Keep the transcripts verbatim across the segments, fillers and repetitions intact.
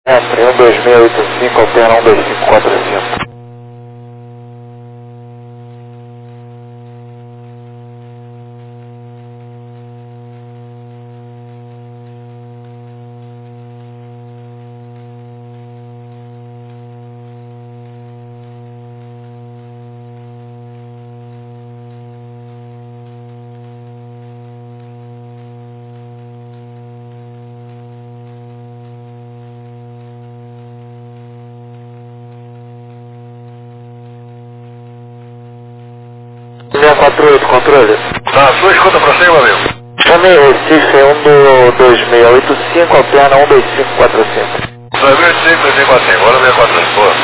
Entre um dois seis oito cinco, alterna um dois cinco quatro cinco. seis quatro oito, controle. Tá, sua escuta pra cima, meu amigo. Chame Recife um dois seis oito cinco, alterna um dois cinco quatro cinco. dois mil e cinco, dois mil e quatro cinco, agora dois mil e quatro cinco, boa.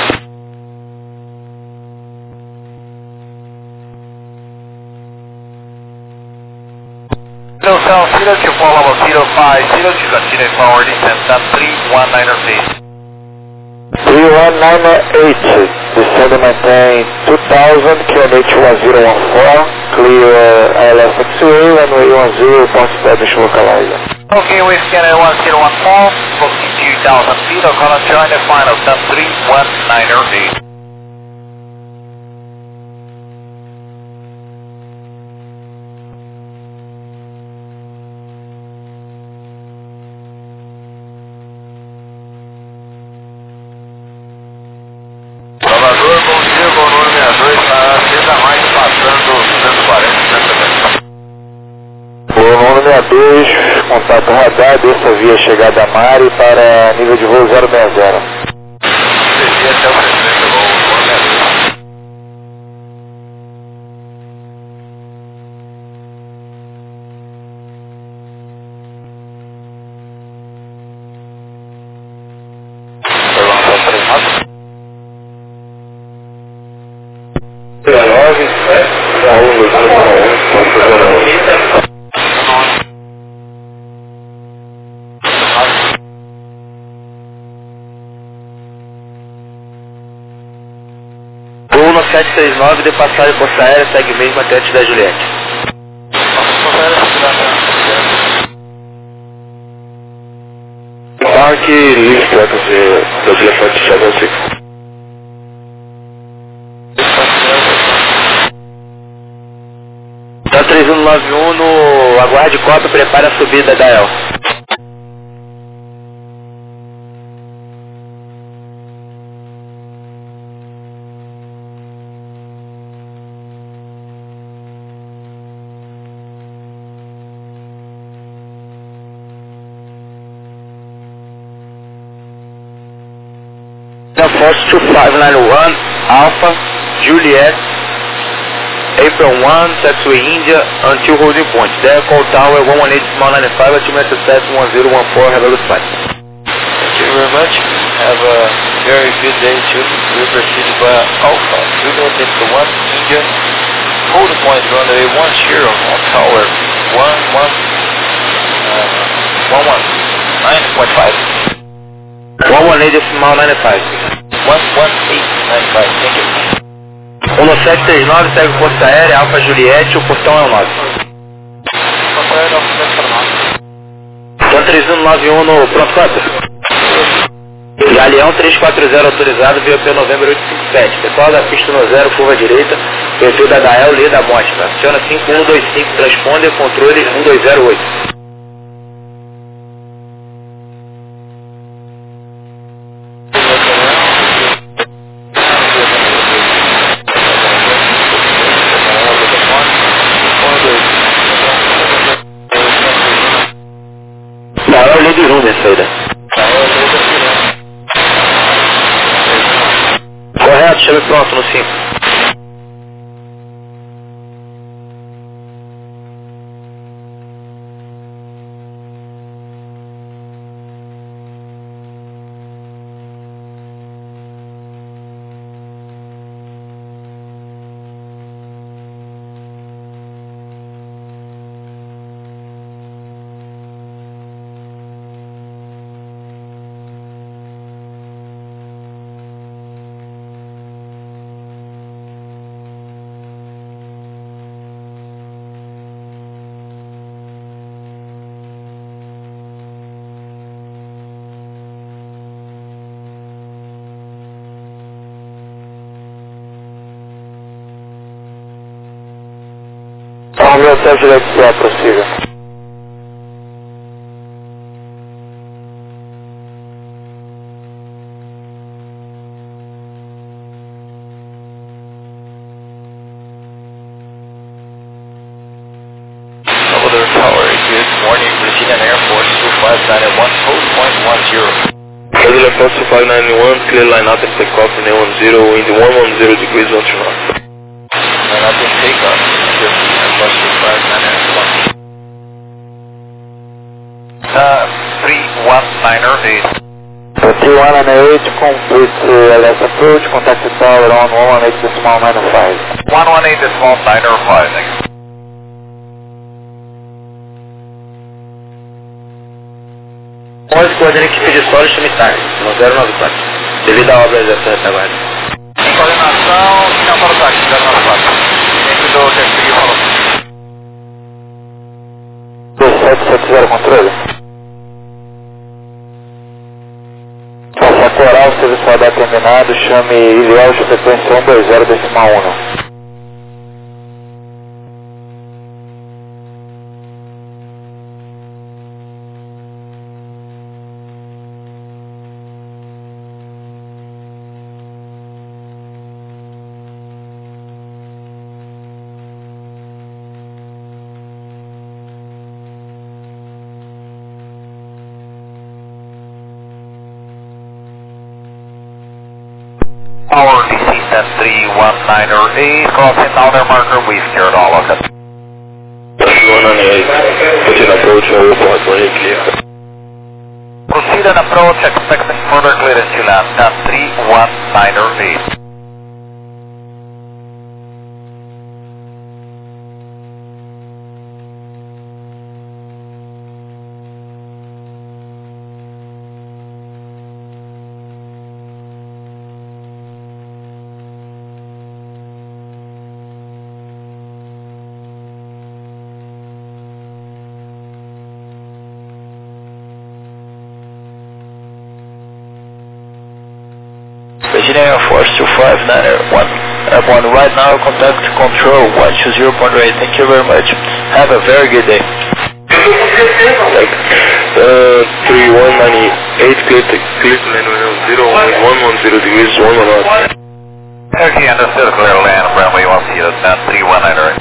Atenção, Silo to follow Silo five, Silo to continue forward, descend three one nine feet. three one nine eight, descend and maintain two thousand, Q N H one zero one four, clear I L S X-ray, runway one zero, report establish localizer. Okay, we scan one zero one four, booking two thousand feet, I'm gonna join the final ten three one nine feet. Salvador, bom dia, bom número sessenta e dois, tá sexta mais passando duzentos e quarenta, duzentos e setenta. O número sessenta e dois, contato radar, desça via chegada a Mari para nível de voo zero seis zero. Desci até o presidente, vou vou Voo no sete três nove, de passagem Força Aérea, segue mesmo até antes da Juliette. Parque livre para você do telefone de sete cinco. Tá três um nove um no aguarde cópia, prepare a subida da El. Force two five nine one, Alpha, Juliet, April one, taxiway India, until holding point. There, call tower one one eight small ninety-five, altimeter set one zero one four, have a good flight. Thank you very much. Have a very good day too. We proceed by Alpha, Juliet, April one, India, holding point runway one zero on tower one one, uh, one one nine point five. one one eight small ninety-five. one one eight nine five, thank you. um no sete três nove, segue Força Aérea, Alfa Juliette, o portão é o nove. Força Aérea, Alfa Então três um nove um no pronto quatro. Galeão três quatro zero autorizado, V O P Novembro oito cinco sete. Pessoal da pista no zero, curva direita, perfil da Dael, lê da mostra. Aciona cinco um dois cinco, transponder, controle um dois zero oito. Dael, lê de rumo essa aí, né? Correto, chame pronto no cinco. Alô, Hotel Juliet, prossiga. Salvador Tower, good morning, Brazilian Air Force two five nine one, hold point one zero. Brazilian Air Force two five nine one, clear line up and take off in one zero, wind one one zero degrees, one two knots. Line up and take off, Air Force two five nine one. Uh, three one nine eight. three one nine eight, complete uh, left approach, contact the tower on one one eight decimal nine five. one one eight decimal nine five, thank you. Pode coordenar a equipe de solo Chamitar, zero nove quatro. Devido à obra exercida até agora. Coordenação, sinal para o táxi, zero nove quatro. Dentro do terceiro falou. dois sete sete zero, controle. Faça coral, serviço radar terminado, chame Iliel de frequência um dois zero decimal um. Our D C ten three one nine eight, crossing outer marker, we've cleared all of it. one nine eight, proceed approach, airport, very clear. Proceed and approach, expecting further clearance to land, ten three one nine eight. Virginia Air Force two five nine one, airborne right now, contact control one two zero point eight, thank you very much. Have a very good day. Uh, three one nine eight, clear to clear to land zero one one zero degrees, one one knots. Okay, understood, clear land, runway one zero, ten three one nine eight.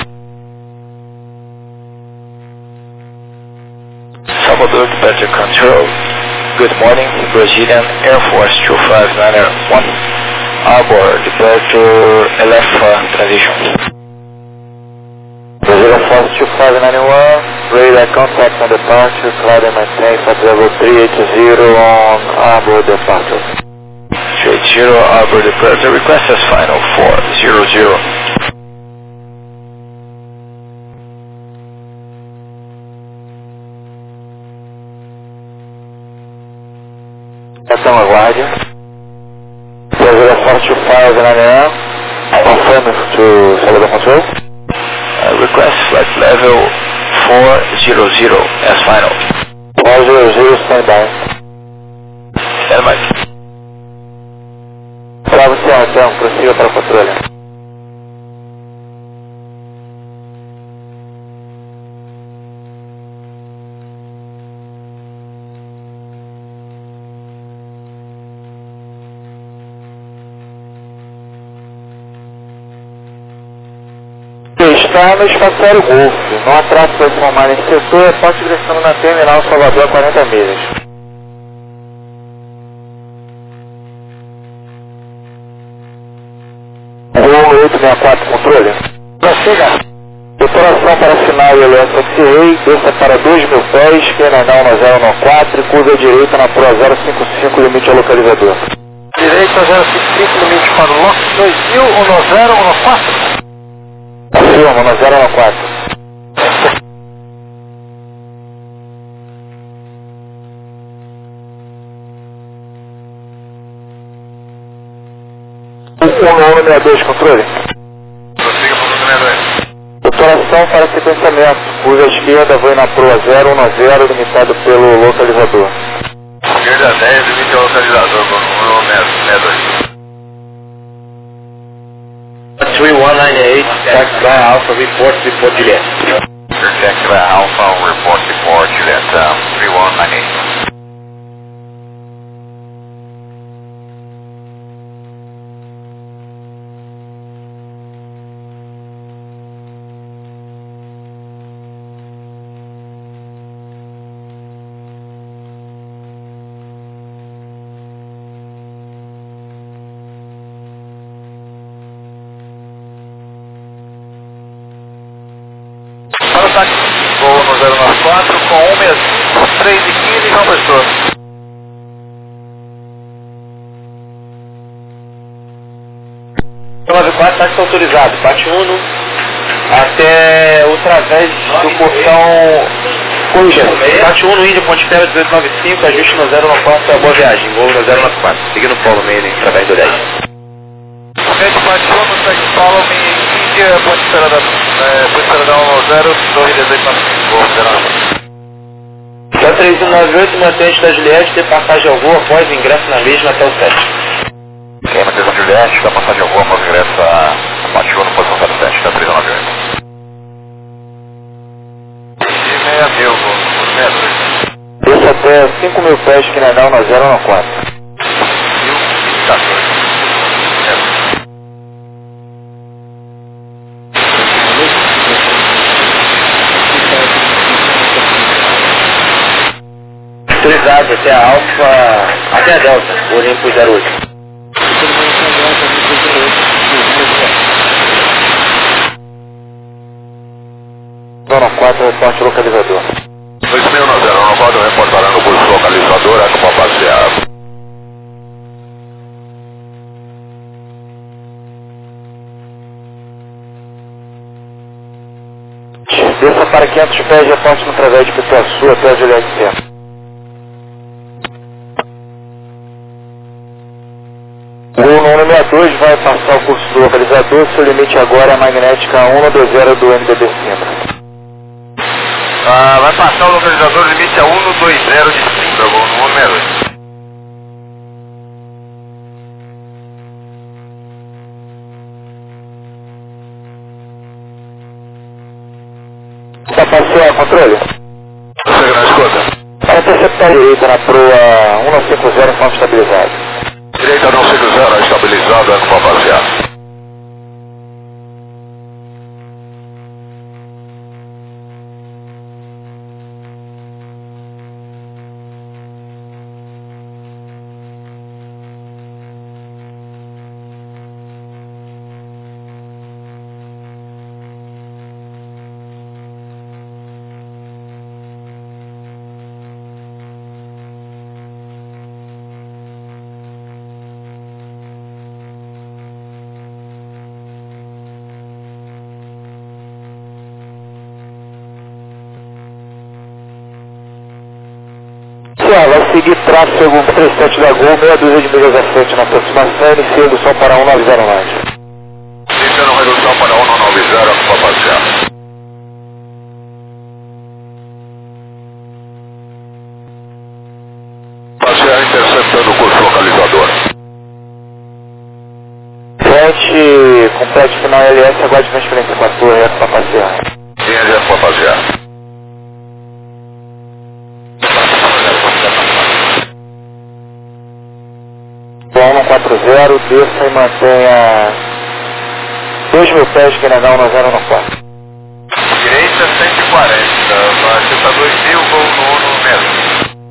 Salvador Departure Control. Good morning, Brazilian Air Force two five nine one. Aboard, departure Alpha transition. Brazilian Air Force two five nine one, radar contact on departure, cloud and maintain for level three eight zero on aboard departure. three eight zero, aboard departure, request as final four zero zero. Ação aguarde. Brazilian Air Force two five nine one, confirm to Salvador Control. Uh, request flight level four zero zero as final. four zero zero, stand by. Stand by. Bravo Sierra, então, prossiga para o controle. Está no espaçório Golf, não atraso para informar nesse setor, porte ingressando na terminal Salvador a quarenta milhas. Voo oito seis quatro, controle. Prossiga. Decoração para sinal L S X Ray, desça para dois mil pés, Penanal na zero nove quatro, curva à direita na Pro zero cinco cinco, limite ao localizador. Direita zero cinco cinco, limite para o Lock dois mil, um zero um quatro. Afirma, na zero nove quatro. um um seis dois, controle. Prossiga para o sessenta e dois. Decoração para sequenciamento, curva à esquerda, voo na Pro zero um zero, limitado pelo localizador. Esquerda dez, limite ao localizador, com o número sessenta e dois. three one nine eight, taxi by Alpha, report, report Juliet. Roger, Tequila Alpha, we'll report before Juliet um, three one nine eight. Para o táxi, voo no zero nove quatro com um seis três e quinze, João Pessoa. nove quatro, táxi autorizado, Pátio Uno, até o través do portão Corrigendo. Pátio Uno, Índia, Ponte Pera, dezoito noventa e cinco, ajuste no zero nove quatro, boa viagem, voo no zero nove quatro, seguindo o Polo Meio, através do dez. Sete Pátio Uno, segue Polo Meio, Índia, Ponte Pera da Ponte Pera da um zero, Torre dezoito noventa e cinco, voo zero nove. Só três um nove oito, mantente da Juliette, ter passagem ao voo após ingresso na mesma até o sete. Ok, mantente da Juliette, da passagem ao voo após ingresso a Pátio Uno, posição zero sete, da três um nove oito. E meia mil, voo metros. Desça até cinco mil pés, que não na zero nove quatro. mil e quatorze. Autorizado até a Alfa, até a Delta, Olimpo zero oito. zero quatro, reporte localizador. dois mil na zero nove quatro, reportará no curso localizador, é como passear. Desça para quinhentos pés, reporte no través de Pituaçu até a Juliette Centro. O um no sessenta e dois vai passar o curso do localizador, seu limite agora é a magnética cento e vinte do N B B Simbra. Ah, vai passar o localizador limite a cento e vinte de Simbra, voo no número. Está passando controle? Segue na escuta. Para interceptar a direita na proa cento e cinquenta, ponto estabilizado. Direita não se zero, estabilizado, é como passear. Vai seguir tráfego trinta e sete da Gol, meia dúzia de milhas à frente na aproximação, iniciando som para cento e noventa mais. Iniciando redução para cento e noventa, é como passear. Passear interceptando o curso localizador. Frente, complete final L S, aguarde transferência com a torre, é para passear. Sim, é como passear. cento e quarenta, desça e mantenha dois mil pés, que não na zero nove quatro. Direita cento e quarenta, vai ser dois mil, voo no no mesmo.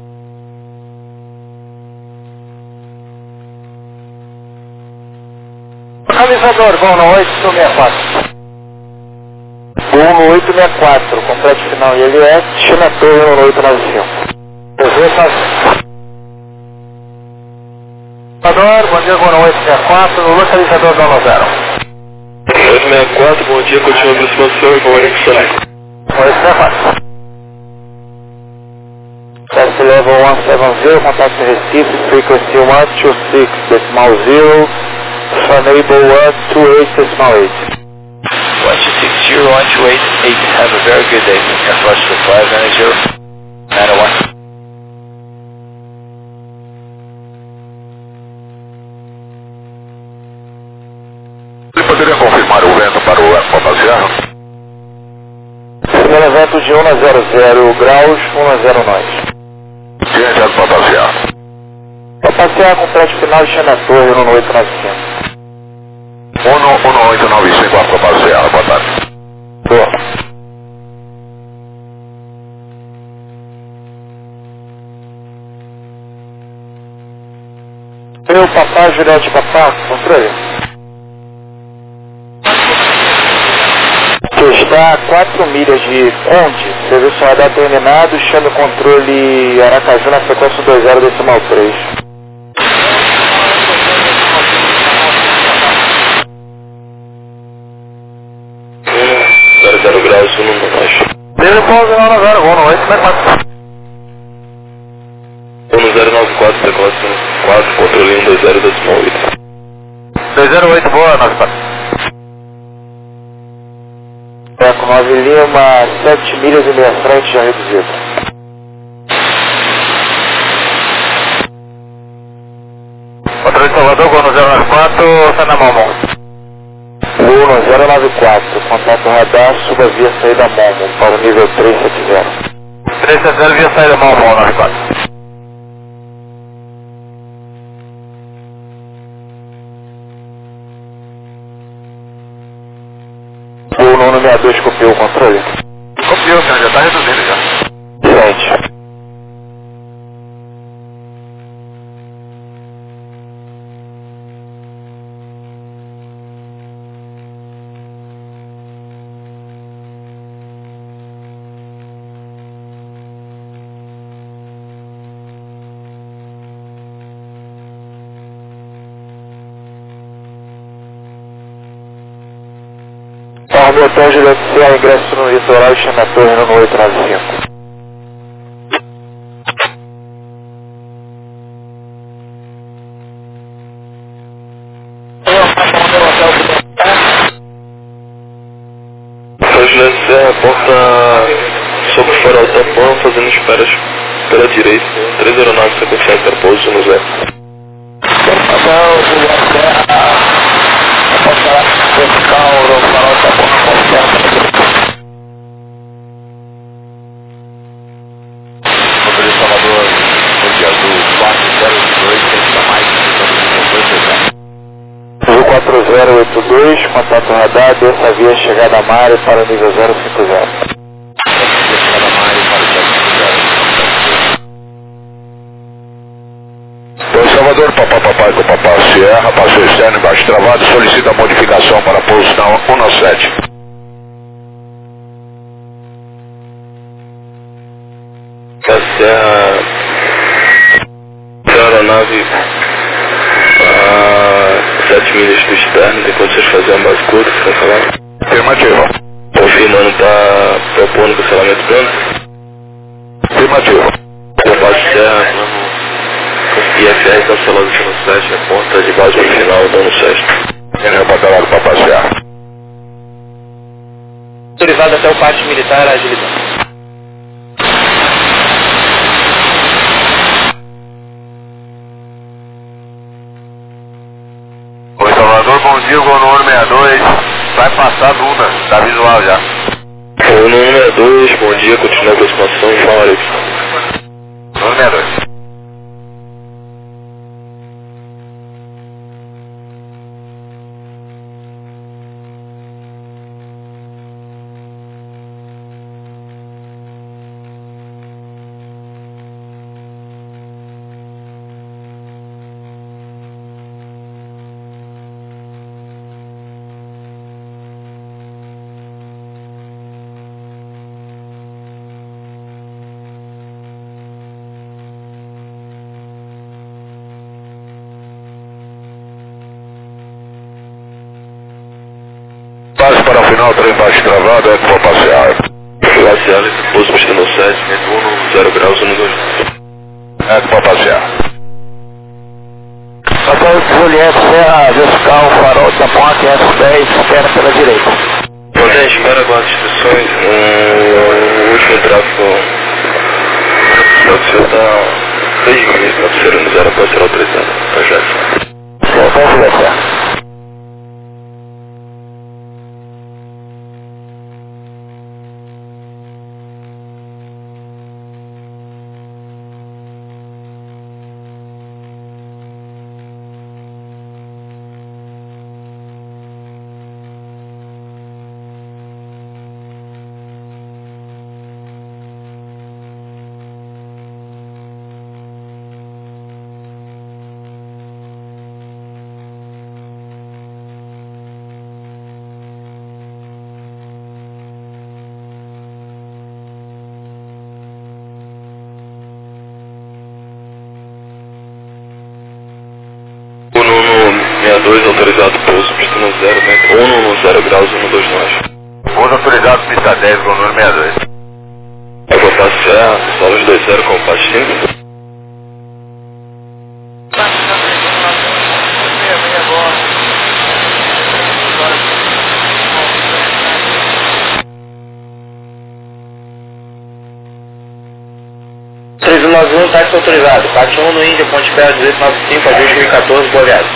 Localizador, voo no oito sessenta e quatro. Voo no oito sessenta e quatro, complete final L S, China Torre no oito nove cinco. Localizador, bom dia, voo no oito sessenta e quatro, no localizador não no zero. oito sessenta e quatro, bom dia, continua a aproximação e comunicação. oito sessenta e quatro. Test level one seven zero, contact Recife, frequency one two six decimal zero, enable one two eight decimal eight. one two six zero one two eight eight, have a very good day. Airforce to five nine zero nine oh one. Você poderia confirmar o vento para o Alfa passear? Primeiro vento de um a zero zero graus, um a zero nós. Ciência para passear. Para passear com o prédio final de China Torre no oito nove cinco. um no oito nove cinco para passear, boa tarde. Boa. Meu papá, Juliette Papá, controle. Que está a quatro milhas de Conde, serviço radar terminado, chame o controle Aracaju na frequência dois zero decimal três. zero zero graus, um no nós. Desde o pouso não no zero, um no oito, como é que um no zero nove quatro, decoração quatro, controle um dois zero decimal oito. dois zero oito, boa, nove quatro. É, com nove Lima, sete milhas e meia frente já reduzido. Controle de Salvador, gol no zero nove quatro, sai na mão, mão. Gol no zero nove quatro, contato radar, suba via saída mão, para o nível três sete zero. três sete zero via saída mão, mão, nove quatro. O nono sessenta e dois copiou o controle? Copiou, senhor, já está reduzindo já. Gente. Armou Hotel Juliette C, ingresso no litoral e chama a torre no oito nove cinco. São Juliette C, porta sobre o farol tampão, fazendo esperas pela direita. três aeronaves sequenciais para pouso no zero. Hotel Juliette C, vertical no farol tampão confiança. Controle de Salvador, Monte Azul, quatro zero dois, tem mais Azul quatro zero oito dois, contato radar, desça via chegada a Mare para o nível zero cinco zero. Chegada a Mare para o Então, Salvador, papá, papai, com papá, Sierra, passo externo, embaixo travado, solicita a modificação para pouso na um no sete. Da Serra, a aeronave a sete milhas do externo, tem condições de fazer a base curta, que você vai falar? Afirmativo. Confirmando, está propondo cancelamento plano? Afirmativo. Combate Serra, plano I F R cancelado no sete, a ponta de base original, dando sete. Energia batalhado para passear. Autorizado até o pátio militar, agilidade. Oi, Salvador, bom dia, gol no sessenta e dois, vai passar Duna, tá visual já. O número é dois, bom dia, continua a aproximação e fala aí. sessenta e dois. Passe para o final, trem baixo travado, é que vou passear. Classe A, pouso no sete, um no zero graus, um no dois. É que vou passear. Hotel Juliette Serra, vertical, farol tampão A quinhentos e dez, espera pela direita. Potente, espera aguarda instruções. O último tráfego o está seis milhas para ser no zero, pode ser autorizado. Tá já. Hotel Juliette Serra. dois, autorizado pouso, pista no zero, vento um no zero graus, um dois nove. Pouso autorizado, pista dez, com número sessenta e dois. Água Passear, solos dois zero, compass cinco. três um nove um, táxi autorizado. Parte um no Índia, Ponte Pé, dezoito noventa e cinco, ajuste mil e quatorze, boa viagem.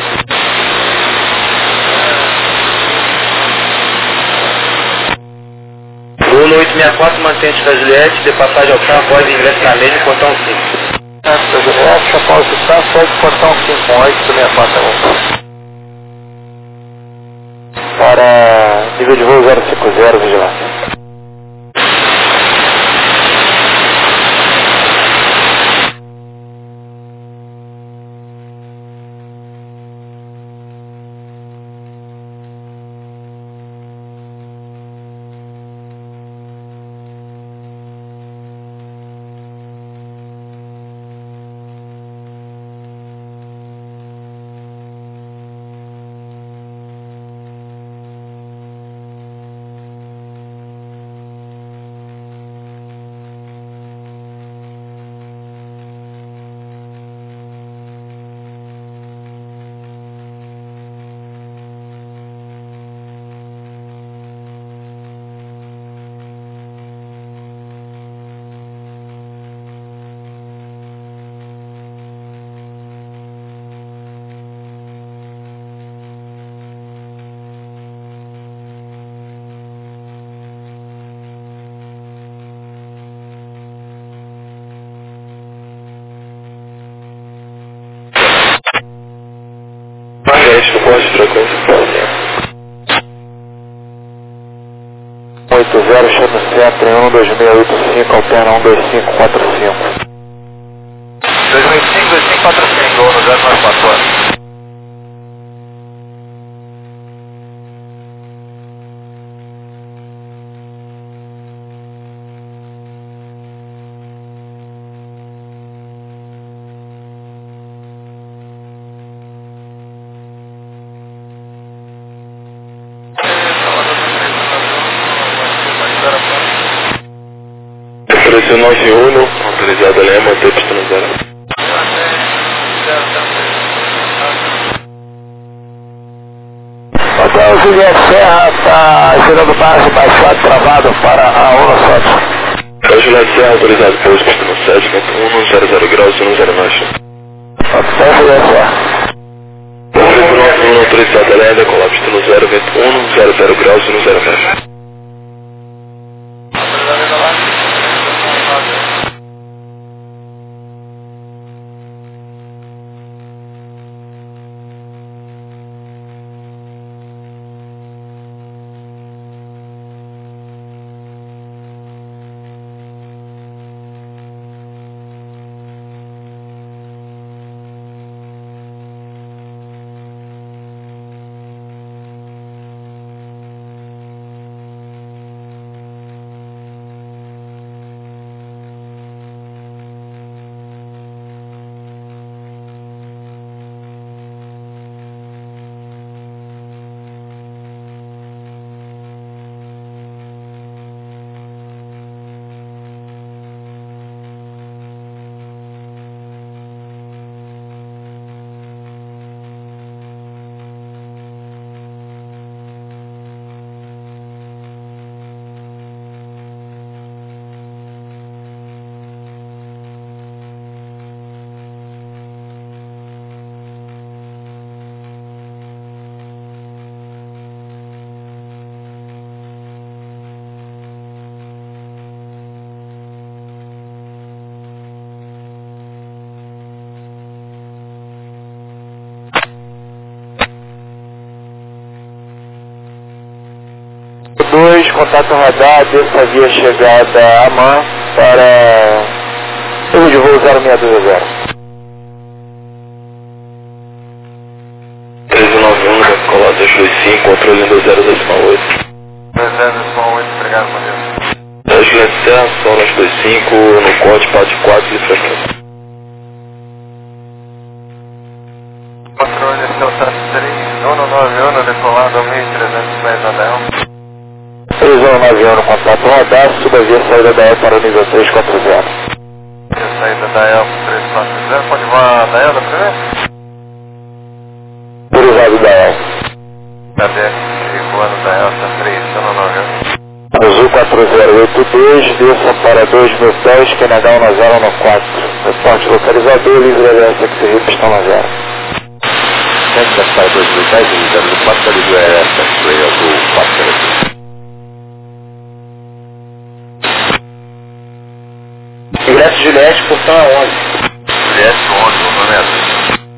Lula oito seis quatro, mantente da Juliette, de passagem ao carro, após ingresso na média, portão cinco. Da Juliette, após o carro, pode portão cinco, oito seis quatro. Para nível de voo zero cinco zero, vigilância. Marguerite, no ponto de frequência. oito zero, chama centro, um dois seis oito cinco, alterna um dois cinco quatro cinco. dois mil e cinco, dois cinco quatro cinco, no zero nove quatro. Ofereceu nove um, autorizado ali, manter pista no zero. Hotel Juliette Serra está gerando base baixado travado para a Ono Santos. Hotel Juliette Serra, autorizado pouso, pista no sete, vento um no zero zero graus, um zero nove. Hotel Juliette Serra. nove um, autorizado ali, decolar pista no zero, vento um no zero zero graus, um zero nove. dois, contato radar, dessa via chegada a MAN para nível de voo zero seis dois zero. três um nove um, decolar dois dois cinco, controle um dois zero decimal oito. dois zero decimal oito, obrigado, Matheus. Juliette Serra, solos dois cinco, no corte, parte quatro de frequência. Controle Celta três, Bruno, decolado a mil e trezentos pés da D E L. três zero nove um no contato radar, suba via saída da E L para o nível três quatro zero. Via saída da E L três quatro zero, pode voar da E L da primeira? Autorizado da E L. Cadê? Voando da E L, tá três, tá no nove. Azul quatro zero oito dois, desça para dois mil pés, Canadá um zero no quatro. Reporte localizador, livre L S X R I, pistão na zero. Desce para dois mil pés, zero no quatro, livre L S X R I, azul quatro zero oito. Ingresso Juliette, portão é onze. Juliette onze, o nome é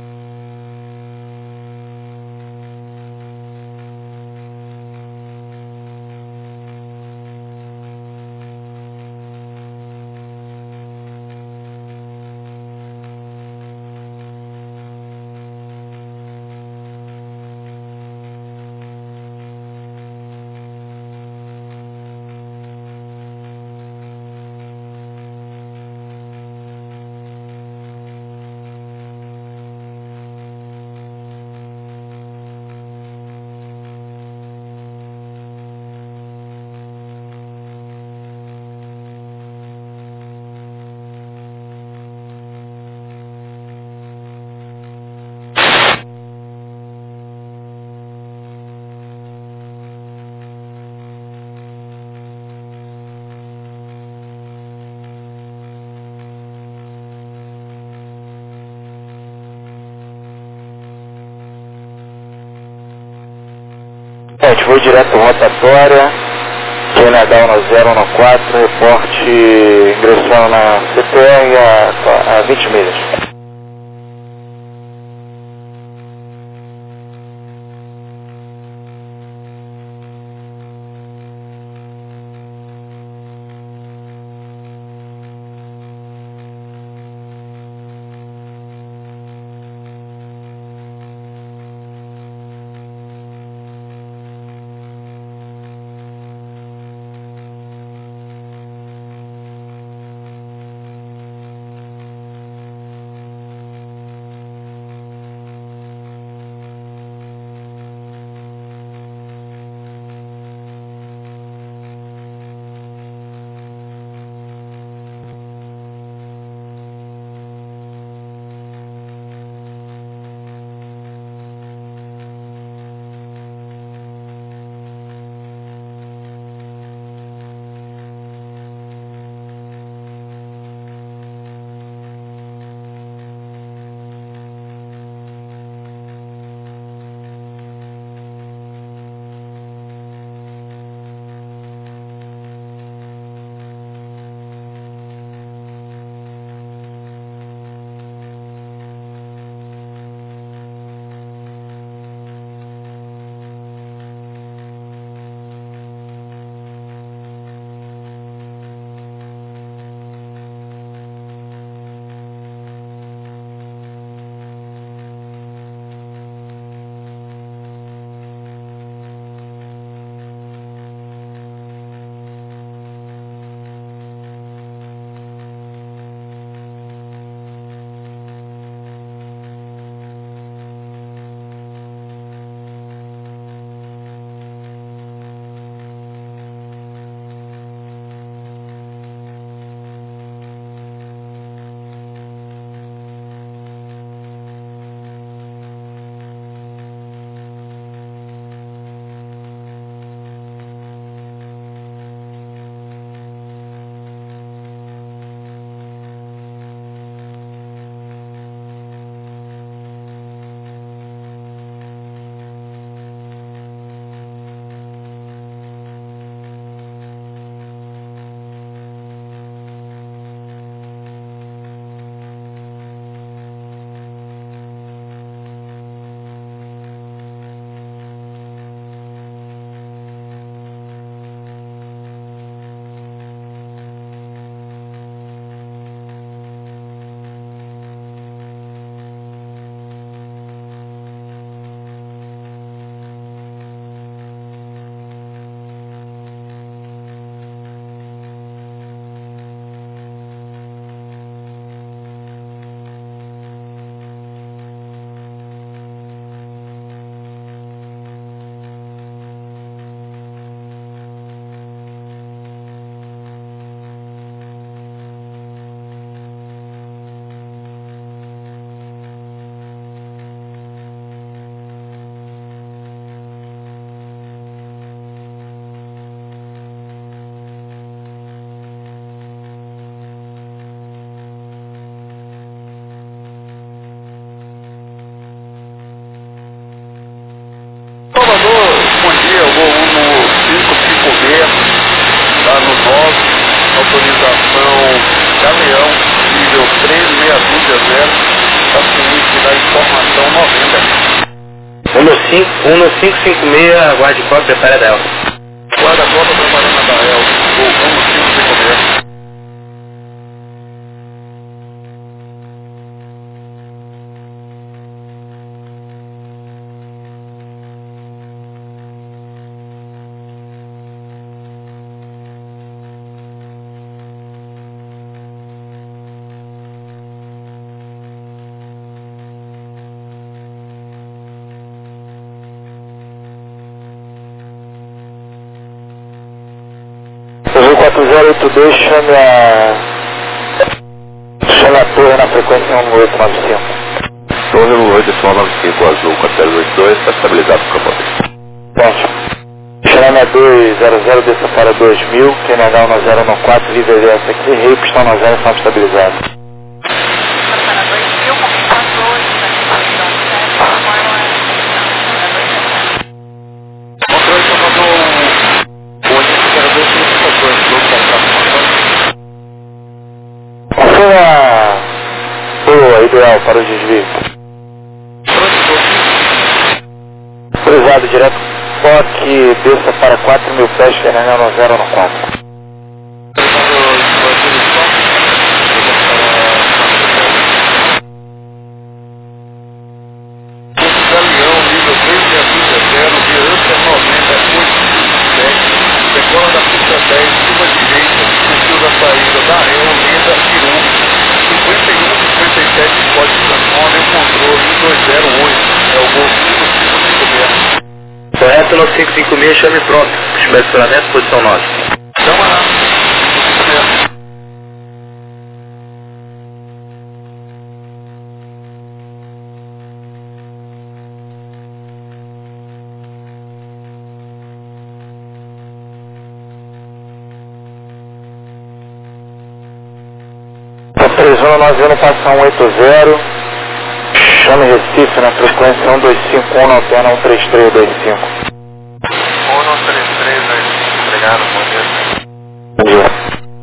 Gente, vou direto rotatória, Canadá um zero no quatro, reporte ingressando na C P R a, a vinte milhas. um no cinco cinco seis, aguarde copa, prepara a Delta. Guarda a copa, preparando a Dael. Voltamos cinco cinco seis. Azul quatro zero oito dois, chame a... chame a torre na frequência um oito nove cinco. Torre um oito nove cinco, Azul quatro zero oito dois, está estabilizado para o campo. Ponto. Chame a dois zero zero, desça para dois mil, Q N H um zero um quatro, líder dessa aqui, rei, pistão no zero, estamos estabilizados. Ideal para o desvio. Cruzado direto, toque, desça para quatro mil pés, Q N H um zero um quatro. Galeão, nível dois seis zero, Viança noventa, oito sete, decola da pista dez, curva direita, perfil da saída, da Réu, Lenda, Pirum, cinquenta e um, cinquenta e sete, pode transformar o controle, um dois zero oito, é o gol cinco cinco cinco seis. Correto no cinco cinco seis, chame pronto. Estacionamento, posição nove. Chama lá. três um nove um, passa um oito zero, chame Recife na frequência um dois cinco um, na alterna um três três dois cinco. um três três dois cinco, obrigado, bom dia. Bom dia.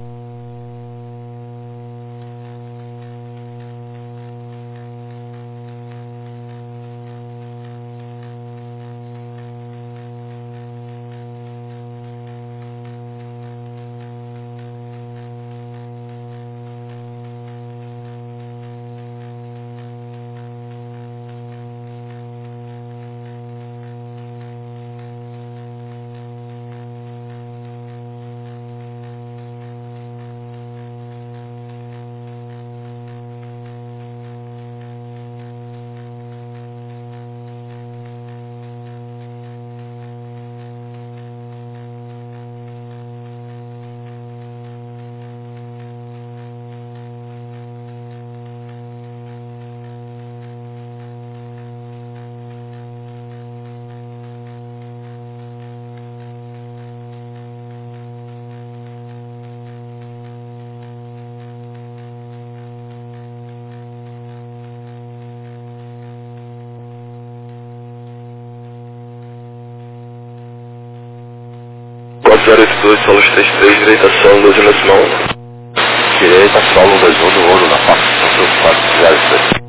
zero oito dois, solo três três, direita solo, doze na cima um. Direita, solo dois um no ouro na parte do quatro zero dois.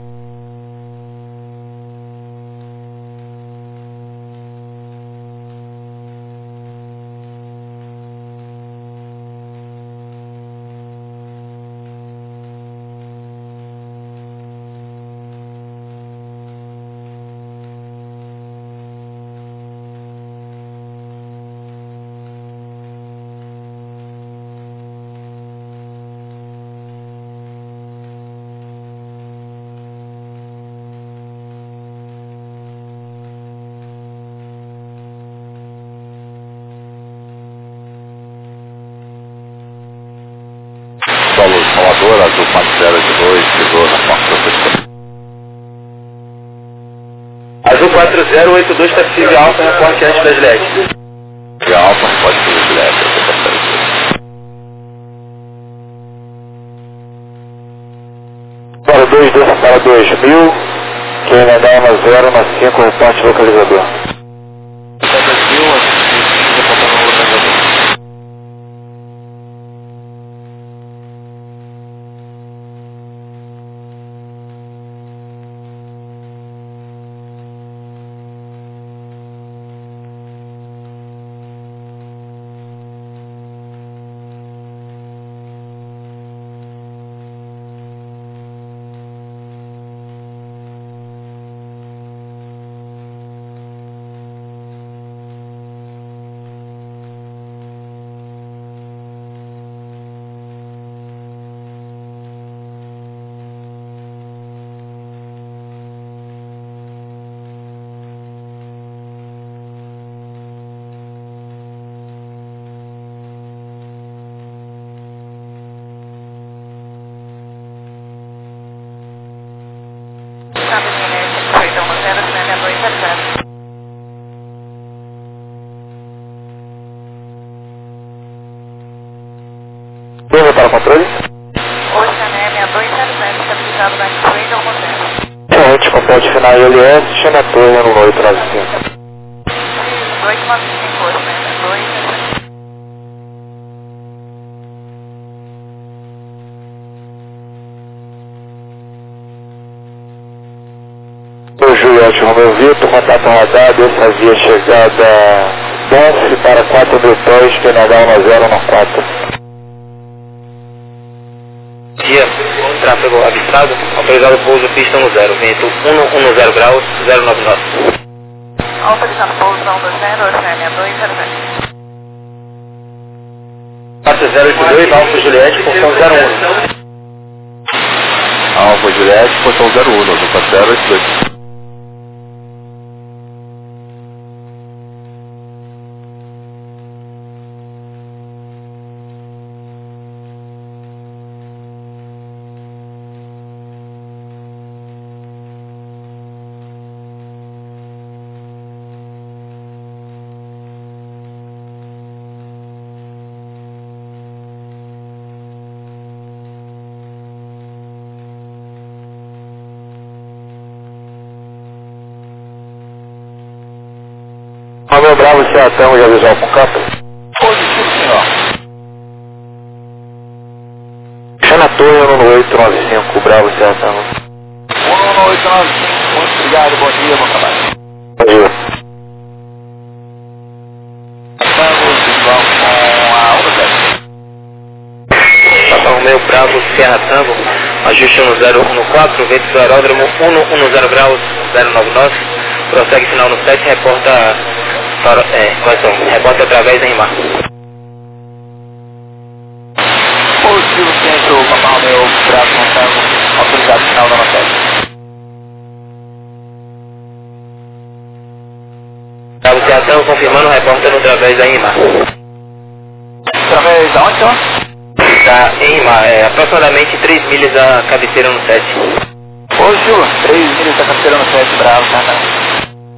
Solo Salvador, Azul quatro zero oito dois, chegou na parte do Azul quatro zero oito dois, taxi alfa, reporte antes das L E D. E a Alfa pode ser o direto. Para dois, desça para dois mil, Q N H um zero um cinco, reporte localizador. final controle. Oceanémia dois zero zero, estabilizado na X-Ray, ao moderno. Corrente com ponte final I L S, China Torre no oito nove cinco. dois nove cinco, Oceanémia dois zero zero. O Juliette Romeu Vitor, contato radar, dessa via chegada Bonf para quatro mil pés, P N H um zero um quatro. Dia, tráfego avistado, autorizado pouso pista um zero, vento um zero graus, zero nove nove. Autorizado pouso um zero, Oceanémia dois zero zero. quatro zero oito dois, Alfa Juliette, função zero um. Alfa Juliette, função zero um, no quatro zero oito dois. Romeu Bravo, Seatão, já visual com campo. Positivo, senhor. China Torre no oito nove cinco, Bravo, Seatão. um um oito nove cinco, muito obrigado, bom dia, bom trabalho. Bom dia. Vamos, visual com a onda zero. Papa Romeu Bravo, Serra Tango, ajuste no zero um quatro, vento do aeródromo um um zero graus, zero nove nove, prossegue final no sete, reporta, para, é, correção, reporta através da RIMAR. Positivo, centro, Papa Romeu Bravo, Tango, autorizado final da nossa. Bravo, Serra Tango, confirmando, reporta no através da RIMAR. Através da onde, senhor? Da RIMAR, é aproximadamente três milhas da cabeceira no sete. Positivo, três milhas da cabeceira no sete, Bravo, Tango.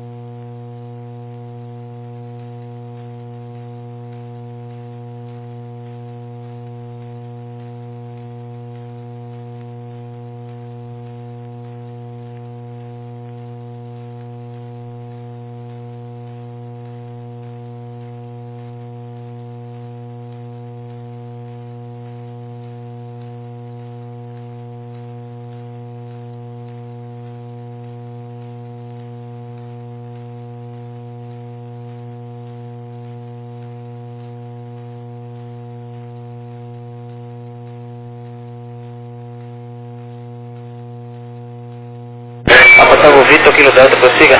Tango Vitor, Kilo Delta, prossiga.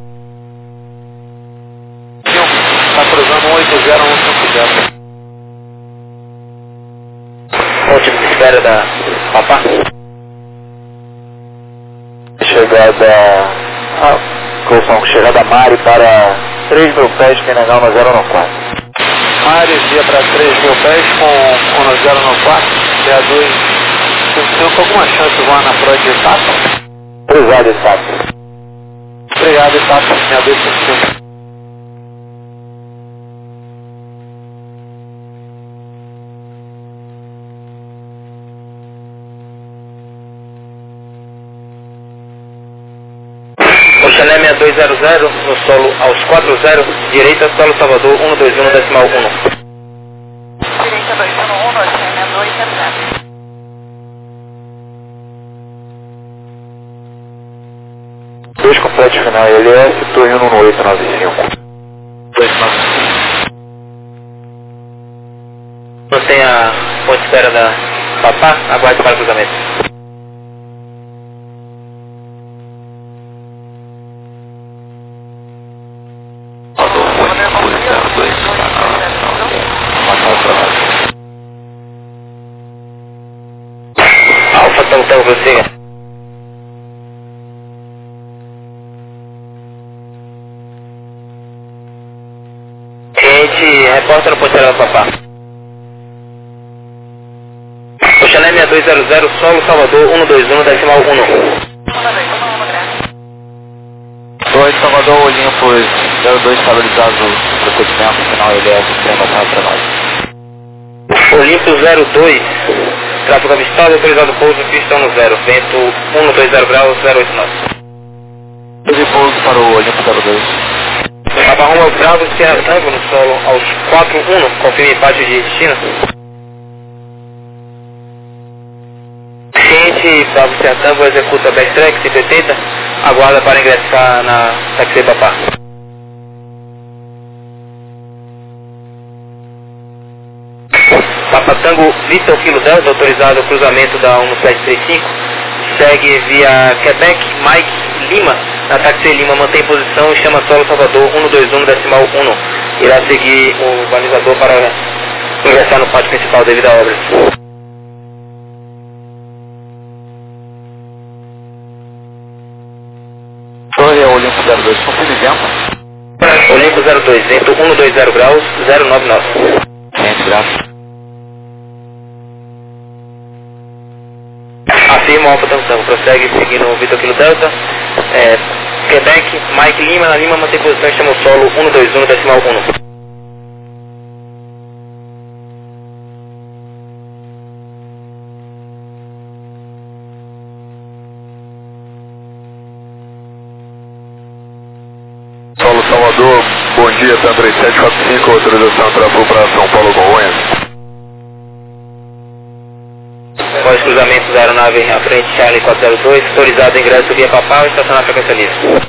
Está cruzando um oito zero um cinco zero. Ponte de espera da Papa. Chegada. Ah, correção, chegada Mari para três mil pés, P N H um zero um quatro. Mari, via para três mil pés com um zero um quatro, D A dois. O senhor com alguma chance de voar na Freud de Etato? Obrigado, Etato. Obrigado, Etato. D A dois cinco. Oceanémia dois zero zero, no solo aos quatro zero, direita, solo Salvador um dois um, decimal um. Direita dois um um, Oceanémia dois zero zero. Dois completos final I L S, Torre no oito nove cinco. dois nove cinco. Não tem a ponte de espera da Papá, aguarde para o cruzamento. Alfa, Tango, Tango, prossiga. Cliente, repórter no ponteiro da Papá. Oceanémia dois zero zero, solo Salvador um dois um, decimal um. dois Salvador, Olympus, zero dois estabilizado, procedimento final I L S, trem batalha para nós. Olimpo zero dois, tráfego avistado, autorizado pouso, pista um zero, vento um dois zero graus, zero oito nove. De pouso para o Olimpo zero dois. Papa Roma Bravo, Sierra Tango no solo aos quatro um, confirme parte de destino. Ciente, Bravo Sierra Tango executa backtrack cento e oitenta, aguarda para ingressar na taxi Papá. Papa Tango Vitor Kilo Delta, autorizado o cruzamento da um sete três cinco, segue via Quebec, Mike Lima, na taxi Lima, mantém posição e chama solo Salvador um dois um decimal um, irá seguir o balizador para ingressar no pátio principal devido a obras. Torre Olimpo zero dois, confirme vento. Olimpo zero dois, vento um dois zero graus, zero nove nove. quinhentos graus. Afirma Alfa Tango, prossegue seguindo o Vitor Kilo Delta, é, Quebec, Mike Lima, na Lima mantém posição e chama o solo um dois um decimal um. Solo Salvador, bom dia, T três sete quatro cinco, autorização tráfego para São Paulo Congonhas. Após cruzamento da aeronave à frente Charlie quatro zero dois, autorizado ingresso via Papal e estacionar frequência livre.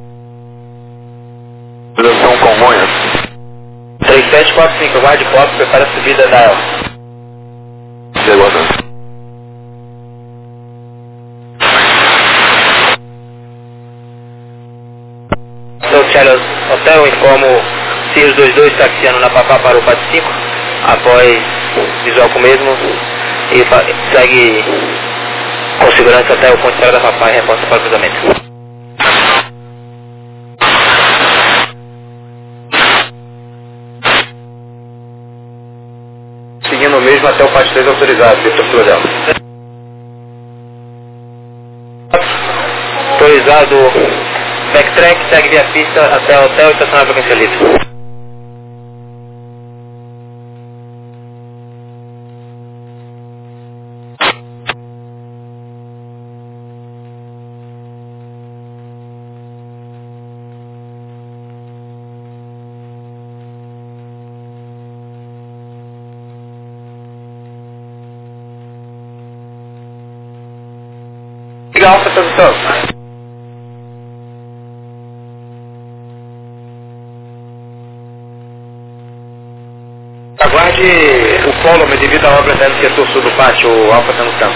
Autorização Congonhas. três sete quatro cinco, guarde pop, prepara a subida da L. Aguardando. Sou Charlie Hotel, informo Sirius dois dois taxiando na Papá para o Pátio cinco, após visual com o mesmo, e segue com segurança até o ponto de saída da Papá e reporta para o cruzamento. Seguindo o mesmo até o Pátio três autorizado, Vitor Florel. Autorizado backtrack, segue via pista até o hotel e estacionar para frequência livre. Liga Alfa Tango. Aguarde o polo devido à obra no setor sul do pátio, o Alfa Tango Tango.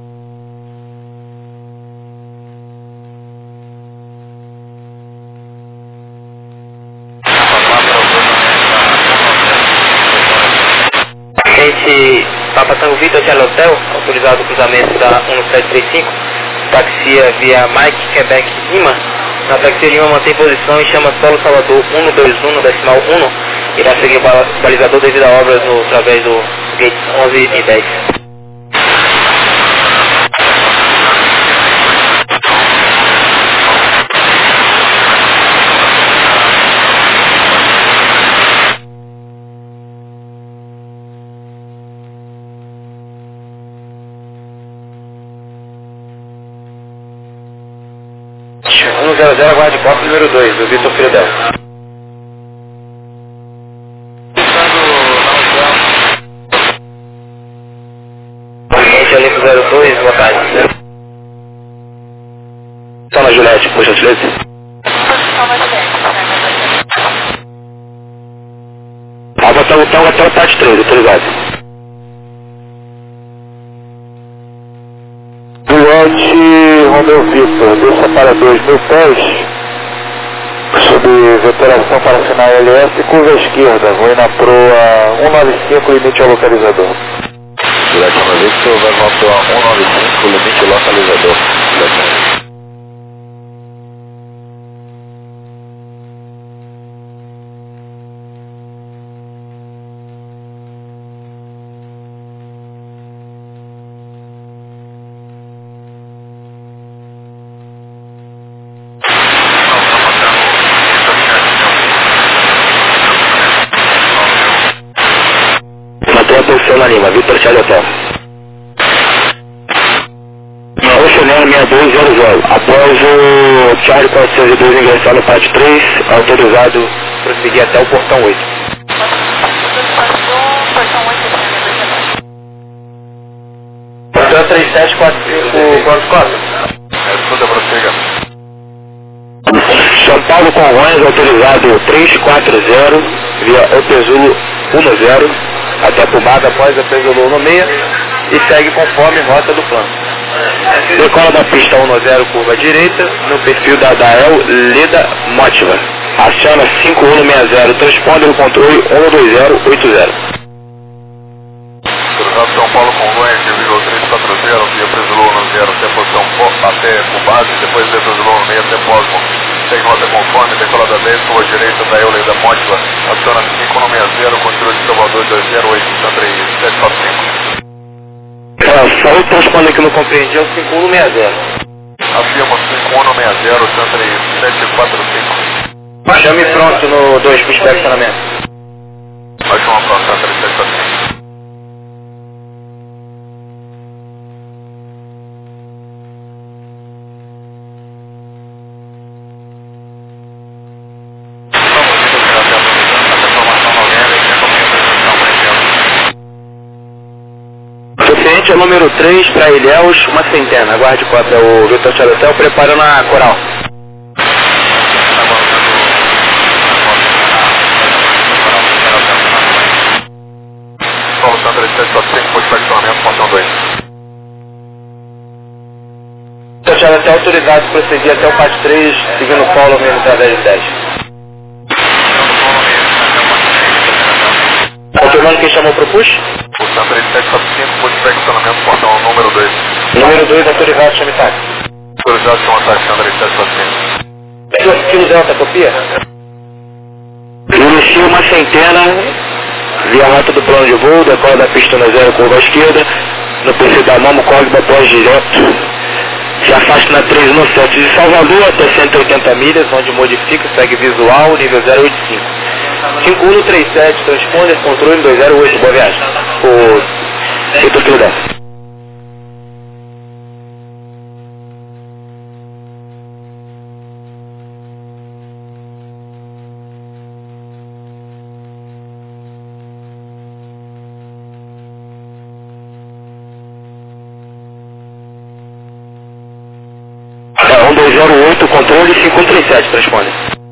Gente, Papa Tango Vitor Hotel Hotel, autorizado o cruzamento da um sete três cinco, taxia via Mike Quebec Lima. Na taxia Lima mantém posição e chama solo Salvador um dois um decimal um, irá seguir o balizador devido a obras no, através do gate onze e dez. um zero zero, aguarde copo número dois, do Vitor Fidel. Gente, Olimpo zero dois, boa tarde. Toma Juliette, por gentileza. Alfa Tango Tango até o T A T três, autorizado. Duarte Romeu Vitor, desça para dois mil pés, sob vetoração para assinar L S, curva esquerda, vou ir na proa cento e noventa e cinco, limite ao localizador. Duarte Romeu Vitor, vai na proa cento e noventa e cinco, limite ao localizador. boa posição na Lima, Vitor Charlie Hotel. Oceano seis dois zero zero, após o Charlie quatrocentos e dois ingressar no pátio três, autorizado prosseguir até o portão oito. Portão três sete quatro cinco, quantos quatro? Escuta, prossiga. São Paulo Congonhas, autorizado três quatro zero, via Opezulo um zero, até Pumada após Opezulo um seis e segue conforme rota do plano. Decola da pista um zero, curva direita, no perfil da Dael Leda Motiva. Aciona cinco um seis zero, transponder o controle um dois zero oito zero. Autorizado São Paulo Congonhas, nível três quatro zero, via Opezulo um zero, até posição até Pumada, depois de Opezulo um seis até Pósimo. Segue rota conforme, decola da dez, curva direita, Dael Leda Motiva. Aciona cinco um seis zero, controle de Salvador dois zero oito, Sandra sete quatro cinco. É, só o transponder que eu não compreendi é o cinco um seis zero. Afirma cinco um seis zero, Sandra sete quatro cinco. Chame pronto no dois para inspecionamento. Vai chamar pronto, Sandra sete quatro cinco. Suficiente é o número três para Ilhéus, uma centena. Aguarde cópia, o Vitor Charlie Hotel preparando a coral. Paulo Sandra sete quatro cinco, por inspecionamento, portão dois. Vitor Charlie Hotel autorizado a prosseguir até o pátio três, seguindo o Paulo menos a dez dez. Confirmando quem chamou para o push? O Sandra sete quatro cinco, por inspecionamento, portão número dois. Número dois, autorizado, chame táxi. Autorizado, chama táxi, Sandra sete quatro cinco. dois quilos delta, copia? Inicia uma centena, via rota do plano de voo, decola da pista no zero, curva à esquerda, no P C da Momo, código após direto. Se afasta na três no sete de Salvador, até cento e oitenta milhas, onde modifica, segue visual, nível zero oito cinco. cinco um três sete, transponder, controle dois zero oito, boa viagem. O Vitor Kilo Delta. um dois zero oito, controle cinco um três sete, transponder.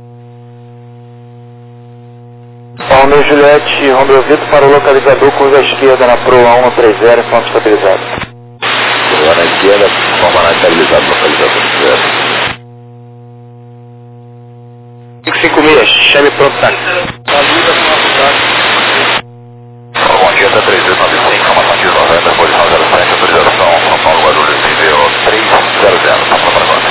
Romeo Juliette, Romeo Vitor para o localizador, curva à esquerda na Pro um três zero, ponto estabilizado. Curva na esquerda, forma na estabilizado, localizador zero. cinco cinco seis, chame pronto, táxi. Bom dia, até três zero nove cinco, informação de noventa, posição zero sete, autorização, São Paulo, Guarulhos, nível três zero zero, passa para nós.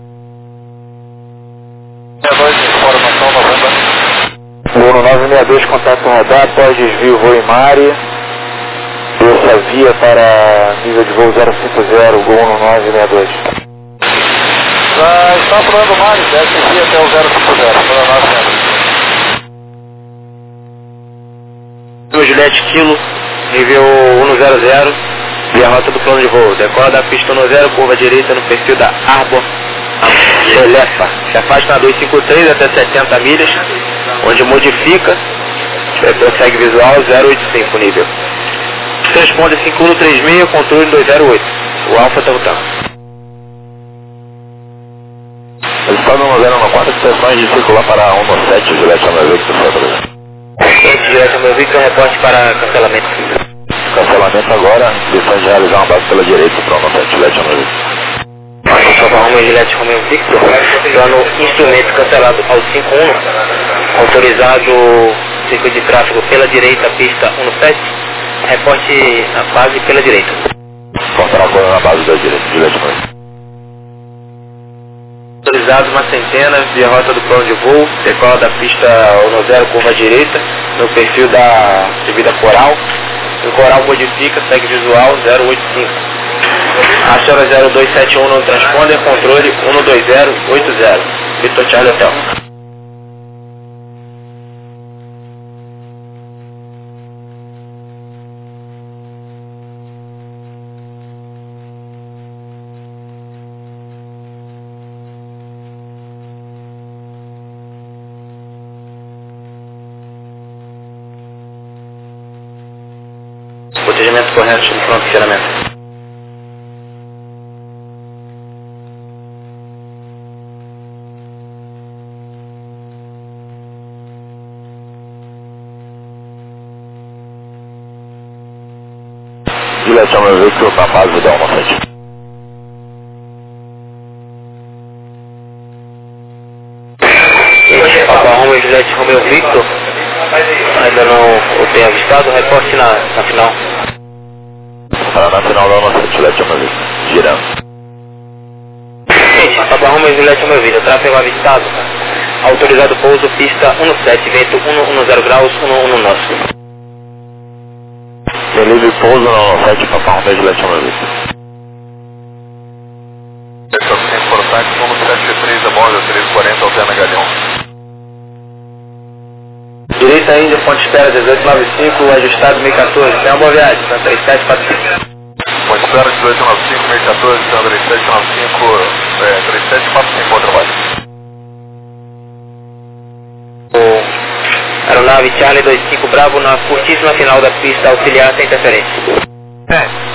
Informação noventa. Uno nove seis dois, contato com radar, após desvio, voo em Mari. Essa via para nível de voo zero cinco zero, Gol Uno nove seis dois. Ah, está falando Mari, desce via até o zero cinco zero, para nós mesmo. Juliette Kilo, nível um zero zero, via rota do plano de voo. Decola da pista um zero, curva direita no perfil da Arbor Elefa. Se afasta na dois cinco três até setenta milhas, onde modifica, prossegue visual zero oito cinco nível. Transponder cinco um três seis, controle dois zero oito. O Alfa está voltando. Eles estão no zero quatro, extensões de circular para um sete, Juliette Romeo Victor, por favor. Juliette Romeo Victor, reporte para cancelamento. Cancelamento agora, intenção de realizar uma base pela direita para um sete, Juliette Romeo Victor. Romeo Juliette Romeo Victor, plano instrumento cancelado ao cinco um, autorizado circuito de tráfego pela direita, pista um sete, reporte a base pela direita. Contra agora na base da direita, Juliette Romeo Victor. Autorizado uma centena, via rota do plano de voo, decola da pista um zero, curva direita, no perfil da subida Coral. O Coral modifica, segue visual zero oito cinco. Aciona zero dois sete um no transponder, controle um dois zero oito zero. Vitor Charlie Hotel. Funcionamento correto, chame pronto, funcionamento. Juliette, chama meu veículo na base da um nove sete. Papa Romeo Juliette Romeo Victor, ainda não o tenho avistado, reporte na, na final. Para na final da um nove sete, Juliette, chama meu veículo, girando. Gente, Papa Romeo Juliette Romeo Victor, tráfego avistado, autorizado pouso, pista dezessete, vento cento e dez graus, cento e dez. Delivery pouso na um nove sete, Papa Romeo Juliette, chama meu veículo. Sem contato, como sete três da borda, três quarenta, alterna Galeão. Direita Índia, ponte espera dezoito noventa e cinco, ajustado meio quatorze, tem uma boa viagem, tá três sete quatro cinco. Ponte espera dezoito noventa e cinco, meio quatorze, então três sete nove cinco, é, três sete quatro cinco, bom trabalho. O aeronave Charlie vinte e cinco Bravo na curtíssima final da pista auxiliar sem interferência. É.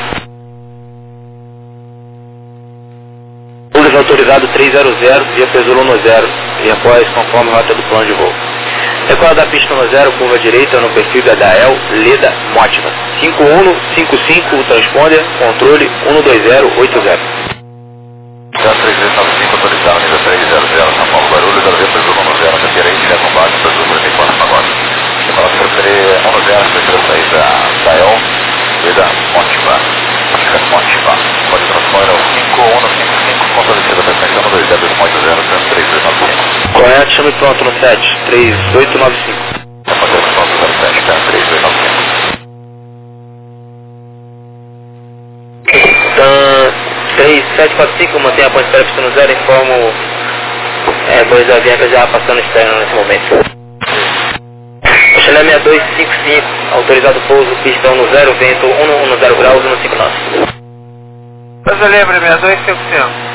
Público autorizado trezentos, via Peso um zero, e após conforme rota do plano de voo. Decola da pista um zero, curva direita no perfil da Dael Leda Motiva. cinco um cinco cinco, transponder, controle um dois zero oito zero. Já três sete nove cinco, autorizado, nível três zero zero, São Paulo, Guarulhos, via Peso um zero, referente, né, combate, Peso trinta e quatro, agora. Para preferir um zero, prefiro sair da Dael Leda Motiva. Motiva. Pode transponder ao cinco um cinco cinco, fortalecida, frequência um dois zero zero, três dois nove cinco. Correto, chame pronto no sete, três oito nove cinco. Fazer pronto zero sete, três dois nove cinco. Então, três sete quatro cinco, mantém a ponte espera pista no zero, informo é, dois aviões já passando externo nesse momento. Chalé seis dois cinco cinco, autorizado pouso, pista um zero, vento cento e dez graus, cento e cinquenta e nove. Brasileiro, seis dois cinco cinco.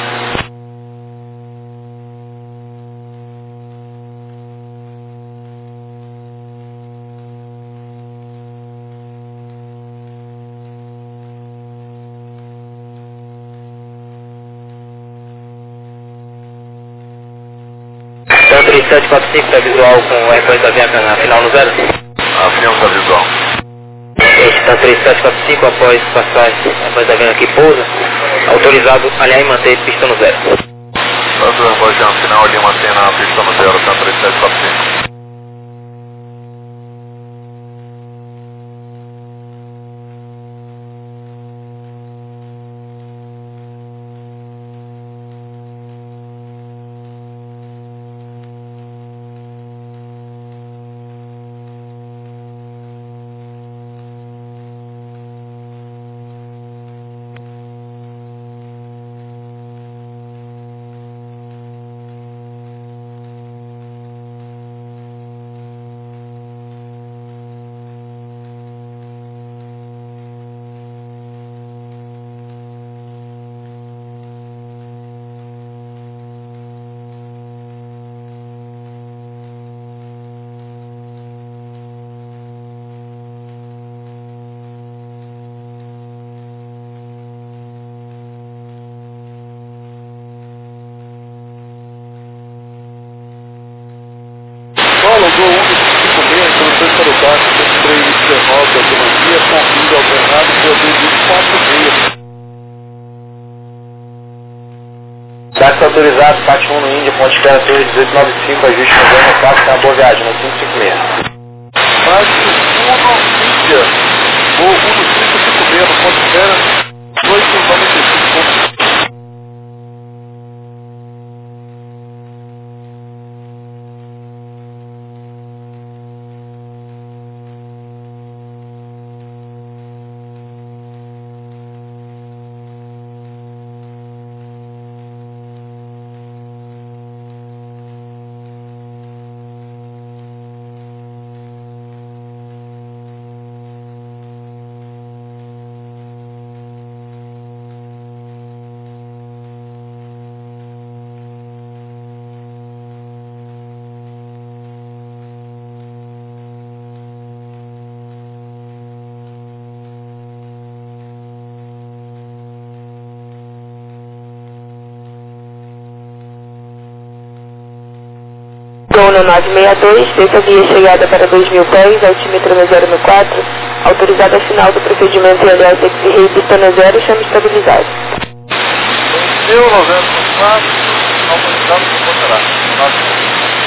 Então três sete quatro cinco está visual com o recorte da avião na final no zero? A final está visual. Então três sete quatro cinco, após passagem, após da avião aqui pousa, autorizado alinhar e manter pista no zero. Tanto a região final ali, mantém na pista no zero, tá três sete quatro cinco. Logou um cinco seis, transfere para o baixo, três dezenove da autonomia, convido alternado, produz vinte e quatro seis. Táxi autorizado, P A T um no Índia, ponte espera torre dezoito noventa e cinco, ajuste no zero quatro, tem uma boa viagem, no cinco cinco seis. Base um Índia, voo um cinco cinco seis, ponte espera oito noventa e cinco. voo na nove seis dois, desça via chegada para dois mil pés, altímetro no zero quatro, autorizada a final do procedimento I L S X-Ray, pista no zero, chama estabilizado. Venceu noventa e quatro, autorizado para ponderar.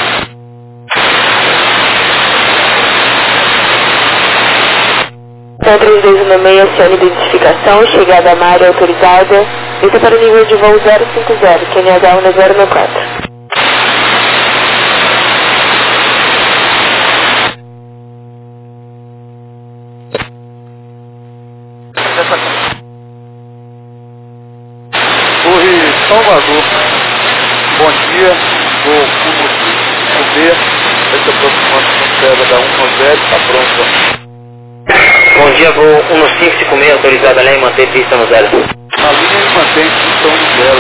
Então, três dois um seis, acione identificação, chegada à área autorizada, desça para o nível de voo zero cinco zero, Q N H um no zero quatro. Torre Salvador, bom dia, vou com B, essa aproximação serva da um no zero, está pronta. Bom dia, voo um no cinco cinco seis, autorizado a linha e manter pista no zero. A linha e mantém pista no zero,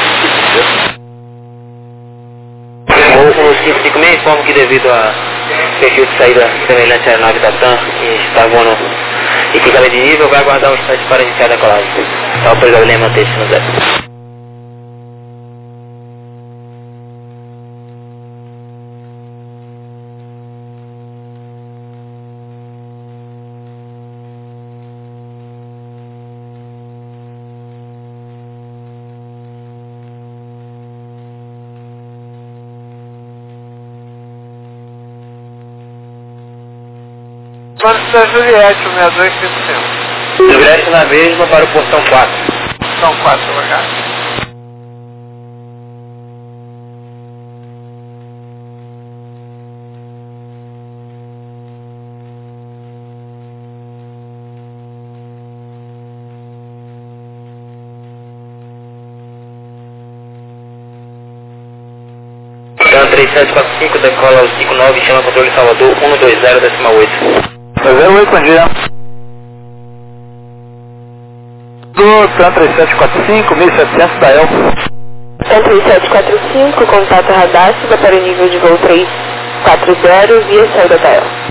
Voo um no cinco cinco seis, informo que devido a perfil de saída semelhante à aeronave da TAM e está voando equipamento de nível, vai aguardar um instante para iniciar a decolagem. Está autorizado a linha e manter pista no zero. Mano da Juliette, o seis dois cinco cinco. Juliette na mesma para o portão quatro. Portão quatro, lugar. Então, três sete quatro cinco, decola o cinco nove, chama controle Salvador, um dois zero, decimal oito. zero oito, bom dia. Do TAM três sete quatro cinco, mil e setecentos da E L. TAM três sete quatro cinco, contato radar, suba para o nível de voo três quatro zero, via saída da E L.